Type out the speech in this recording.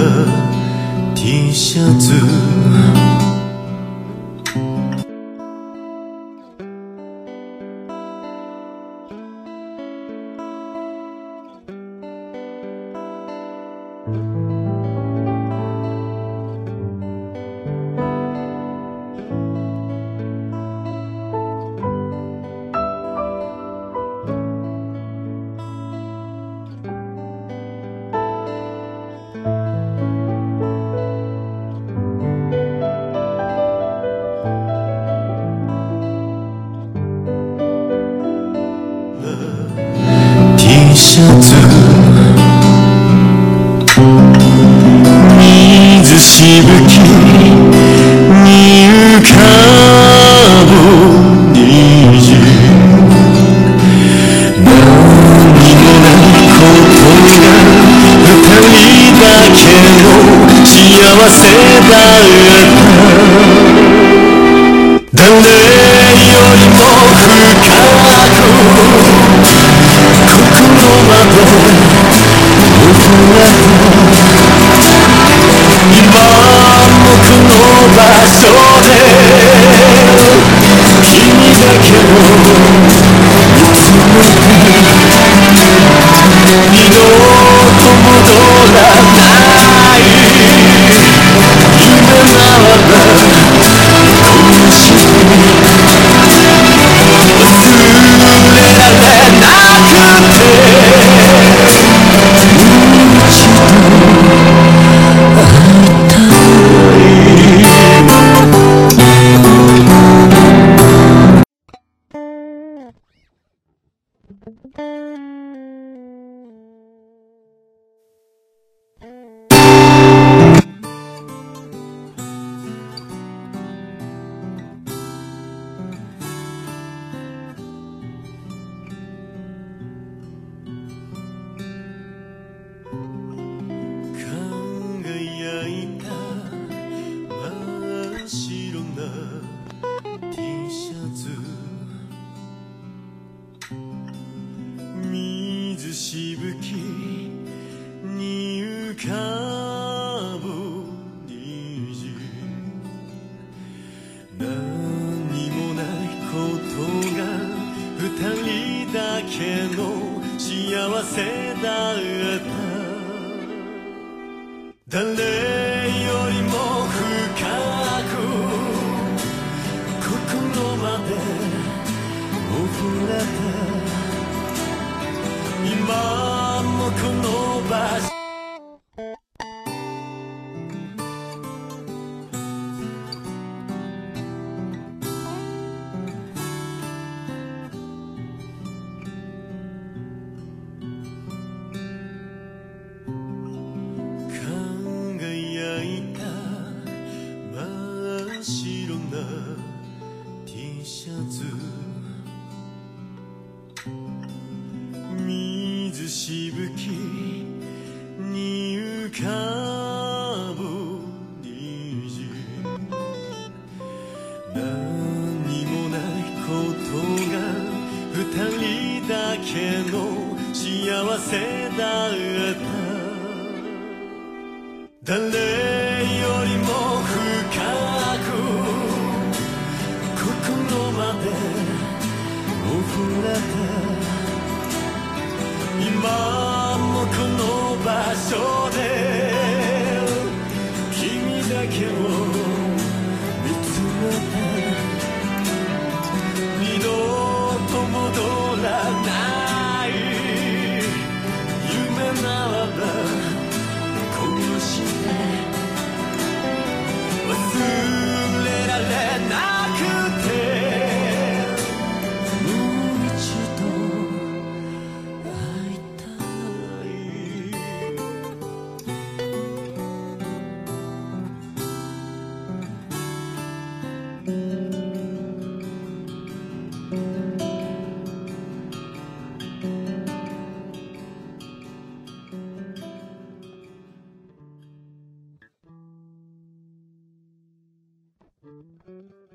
T シャツシャツ水しぶきに浮かぶ虹何もないことが二人だけの幸せだった誰よりも深く今僕の場所で君だけを見つめて二度と戻らない夢ならばどうして忘れられなくて水しぶきに浮かぶ虹何もないことが二人だけの幸せだった誰よりも深く心まで溺れた今もこの場所輝いた真っ白な T シャツ水しぶきに浮かぶ虹何もないことが二人だけの幸せだった誰よりも深く心まで溺れた今もこの場所で君だけを見つめて二度と戻らない夢ならばこうして忘れられなくてもう一度うん。